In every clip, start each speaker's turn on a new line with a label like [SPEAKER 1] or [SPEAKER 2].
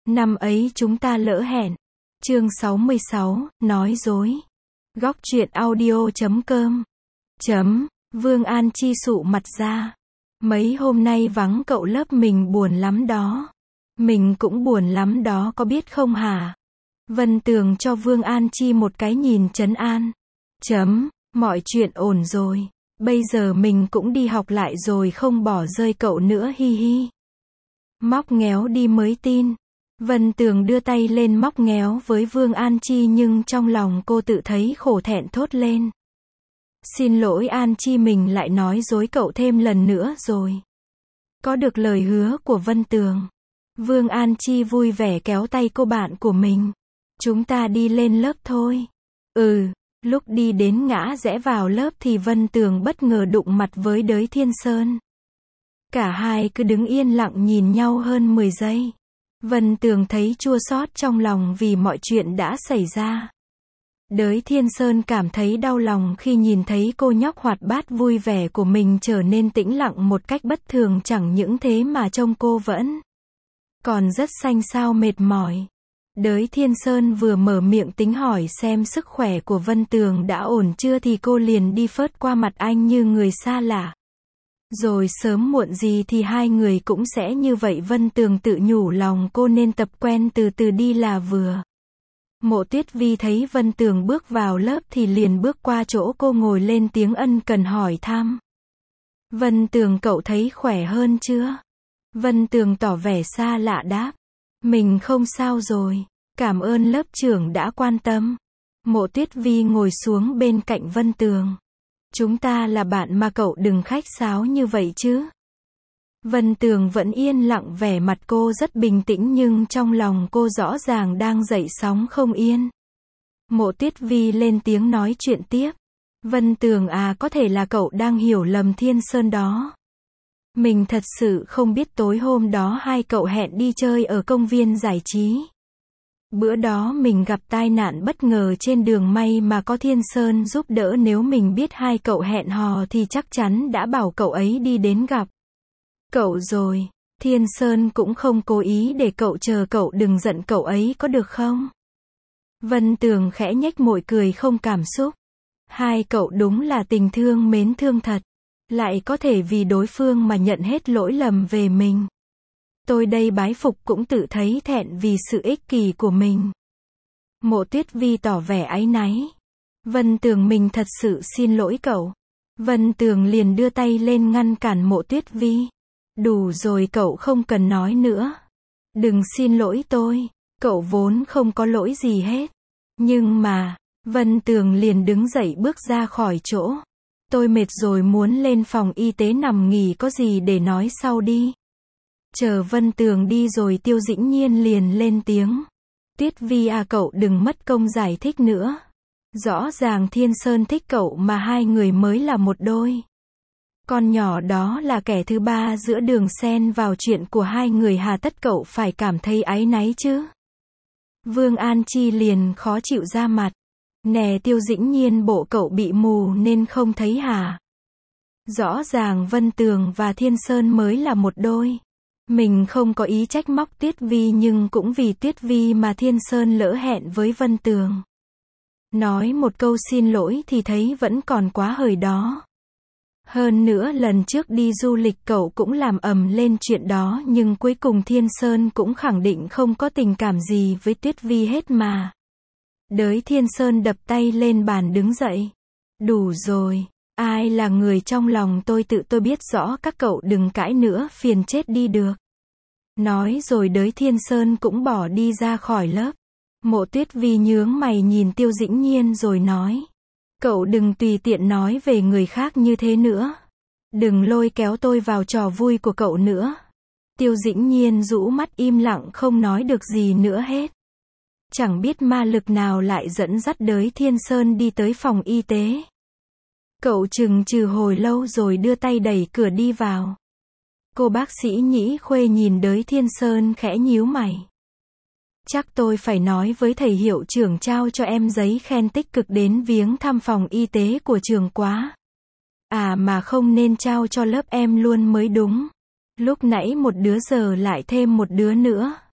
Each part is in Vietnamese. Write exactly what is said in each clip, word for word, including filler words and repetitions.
[SPEAKER 1] Năm ấy chúng ta lỡ hẹn. Chương sáu mươi sáu, nói dối. Góc truyện audio chấm com. Chấm, Vương An Chi sụ mặt ra. Mấy hôm nay vắng cậu lớp mình buồn lắm đó. Mình cũng buồn lắm đó có biết không hả? Vân Tường cho Vương An Chi một cái nhìn trấn an. Chấm, mọi chuyện ổn rồi. Bây giờ mình cũng đi học lại rồi không bỏ rơi cậu nữa hi hi. Móc ngéo đi mới tin. Vân Tường đưa tay lên móc ngéo với Vương An Chi nhưng trong lòng cô tự thấy khổ thẹn thốt lên. Xin lỗi An Chi, mình lại nói dối cậu thêm lần nữa rồi. Có được lời hứa của Vân Tường. Vương An Chi vui vẻ kéo tay cô bạn của mình. Chúng ta đi lên lớp thôi. Ừ, lúc đi đến ngã rẽ vào lớp thì Vân Tường bất ngờ đụng mặt với Đới Thiên Sơn. Cả hai cứ đứng yên lặng nhìn nhau hơn mười giây. Vân Tường thấy chua xót trong lòng vì mọi chuyện đã xảy ra. Đới Thiên Sơn cảm thấy đau lòng khi nhìn thấy cô nhóc hoạt bát vui vẻ của mình trở nên tĩnh lặng một cách bất thường, chẳng những thế mà trông cô vẫn còn rất xanh xao mệt mỏi. Đới Thiên Sơn vừa mở miệng tính hỏi xem sức khỏe của Vân Tường đã ổn chưa thì cô liền đi phớt qua mặt anh như người xa lạ. Rồi sớm muộn gì thì hai người cũng sẽ như vậy, Vân Tường tự nhủ lòng cô nên tập quen từ từ đi là vừa. Mộ Tuyết Vi thấy Vân Tường bước vào lớp thì liền bước qua chỗ cô ngồi lên tiếng ân cần hỏi thăm. Vân Tường, cậu thấy khỏe hơn chưa? Vân Tường tỏ vẻ xa lạ đáp. Mình không sao rồi. Cảm ơn lớp trưởng đã quan tâm. Mộ Tuyết Vi ngồi xuống bên cạnh Vân Tường. Chúng ta là bạn mà, cậu đừng khách sáo như vậy chứ. Vân Tường vẫn yên lặng, vẻ mặt cô rất bình tĩnh nhưng trong lòng cô rõ ràng đang dậy sóng không yên. Mộ Tuyết Vi lên tiếng nói chuyện tiếp. Vân Tường à, có thể là cậu đang hiểu lầm Thiên Sơn đó. Mình thật sự không biết tối hôm đó hai cậu hẹn đi chơi ở công viên giải trí. Bữa đó mình gặp tai nạn bất ngờ trên đường, may mà có Thiên Sơn giúp đỡ, nếu mình biết hai cậu hẹn hò thì chắc chắn đã bảo cậu ấy đi đến gặp cậu rồi. Thiên Sơn cũng không cố ý để cậu chờ, cậu đừng giận cậu ấy có được không? Vân Tường khẽ nhếch môi cười không cảm xúc. Hai cậu đúng là tình thương mến thương thật. Lại có thể vì đối phương mà nhận hết lỗi lầm về mình. Tôi đây bái phục, cũng tự thấy thẹn vì sự ích kỷ của mình. Mộ Tuyết Vi tỏ vẻ áy náy. Vân Tường, mình thật sự xin lỗi cậu. Vân Tường liền đưa tay lên ngăn cản Mộ Tuyết Vi. Đủ rồi, cậu không cần nói nữa. Đừng xin lỗi tôi. Cậu vốn không có lỗi gì hết. Nhưng mà, Vân Tường liền đứng dậy bước ra khỏi chỗ. Tôi mệt rồi, muốn lên phòng y tế nằm nghỉ, có gì để nói sau đi. Chờ Vân Tường đi rồi Tiêu Dĩnh Nhiên liền lên tiếng. Tuyết Vi à, cậu đừng mất công giải thích nữa. Rõ ràng Thiên Sơn thích cậu mà hai người mới là một đôi. Con nhỏ đó là kẻ thứ ba giữa đường xen vào chuyện của hai người, hà tất cậu phải cảm thấy áy náy chứ. Vương An Chi liền khó chịu ra mặt. Nè Tiêu Dĩnh Nhiên, bộ cậu bị mù nên không thấy hả? Rõ ràng Vân Tường và Thiên Sơn mới là một đôi. Mình không có ý trách móc Tuyết Vi, nhưng cũng vì Tuyết Vi mà Thiên Sơn lỡ hẹn với Vân Tường. Nói một câu xin lỗi thì thấy vẫn còn quá hời đó. Hơn nữa lần trước đi du lịch cậu cũng làm ầm lên chuyện đó, nhưng cuối cùng Thiên Sơn cũng khẳng định không có tình cảm gì với Tuyết Vi hết mà. Đới Thiên Sơn đập tay lên bàn đứng dậy. Đủ rồi. Ai là người trong lòng tôi tự tôi biết rõ, các cậu đừng cãi nữa, phiền chết đi được. Nói rồi Đới Thiên Sơn cũng bỏ đi ra khỏi lớp. Mộ Tuyết Vi nhướng mày nhìn Tiêu Dĩnh Nhiên rồi nói. Cậu đừng tùy tiện nói về người khác như thế nữa. Đừng lôi kéo tôi vào trò vui của cậu nữa. Tiêu Dĩnh Nhiên rũ mắt im lặng không nói được gì nữa hết. Chẳng biết ma lực nào lại dẫn dắt Đới Thiên Sơn đi tới phòng y tế. Cậu chừng chừ hồi lâu rồi đưa tay đẩy cửa đi vào. Cô bác sĩ Nhĩ Khuê nhìn Đới Thiên Sơn khẽ nhíu mày. Chắc tôi phải nói với thầy hiệu trưởng trao cho em giấy khen tích cực đến viếng thăm phòng y tế của trường quá. À mà không nên trao cho lớp em luôn mới đúng. Lúc nãy một đứa giờ lại thêm một đứa nữa.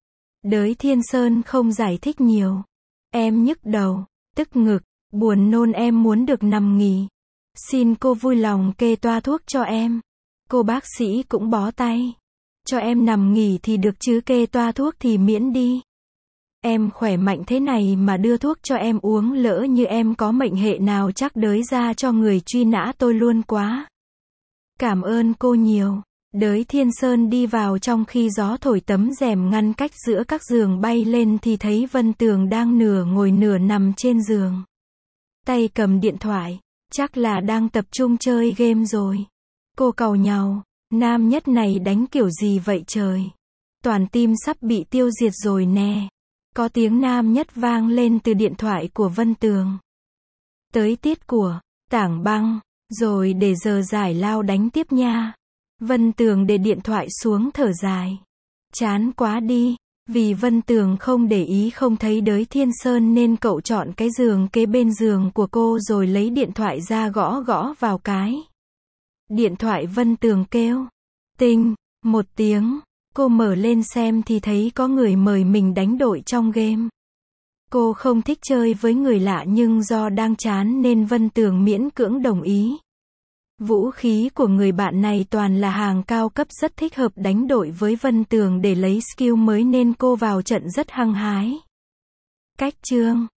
[SPEAKER 1] Đới Thiên Sơn không giải thích nhiều. Em nhức đầu, tức ngực, buồn nôn, em muốn được nằm nghỉ. Xin cô vui lòng kê toa thuốc cho em. Cô bác sĩ cũng bó tay. Cho em nằm nghỉ thì được chứ, kê toa thuốc thì miễn đi. Em khỏe mạnh thế này mà đưa thuốc cho em uống, lỡ như em có mệnh hệ nào chắc đới ra cho người truy nã tôi luôn quá. Cảm ơn cô nhiều. Đới Thiên Sơn đi vào trong khi gió thổi, tấm rèm ngăn cách giữa các giường bay lên thì thấy Vân Tường đang nửa ngồi nửa nằm trên giường. Tay cầm điện thoại, chắc là đang tập trung chơi game rồi. Cô càu nhàu, nam nhất này đánh kiểu gì vậy trời? Toàn tim sắp bị tiêu diệt rồi nè. Có tiếng nam nhất vang lên từ điện thoại của Vân Tường. Tới tiết của Tảng Băng, rồi để giờ giải lao đánh tiếp nha. Vân Tường để điện thoại xuống thở dài. Chán quá đi. Vì Vân Tường không để ý không thấy Đới Thiên Sơn nên cậu chọn cái giường kế bên giường của cô rồi lấy điện thoại ra gõ gõ vào cái. Điện thoại Vân Tường kêu. Tinh, một tiếng. Cô mở lên xem thì thấy có người mời mình đánh đội trong game. Cô không thích chơi với người lạ nhưng do đang chán nên Vân Tường miễn cưỡng đồng ý. Vũ khí của người bạn này toàn là hàng cao cấp, rất thích hợp đánh đội với Vân Tường để lấy skill mới nên cô vào trận rất hăng hái. Cách chương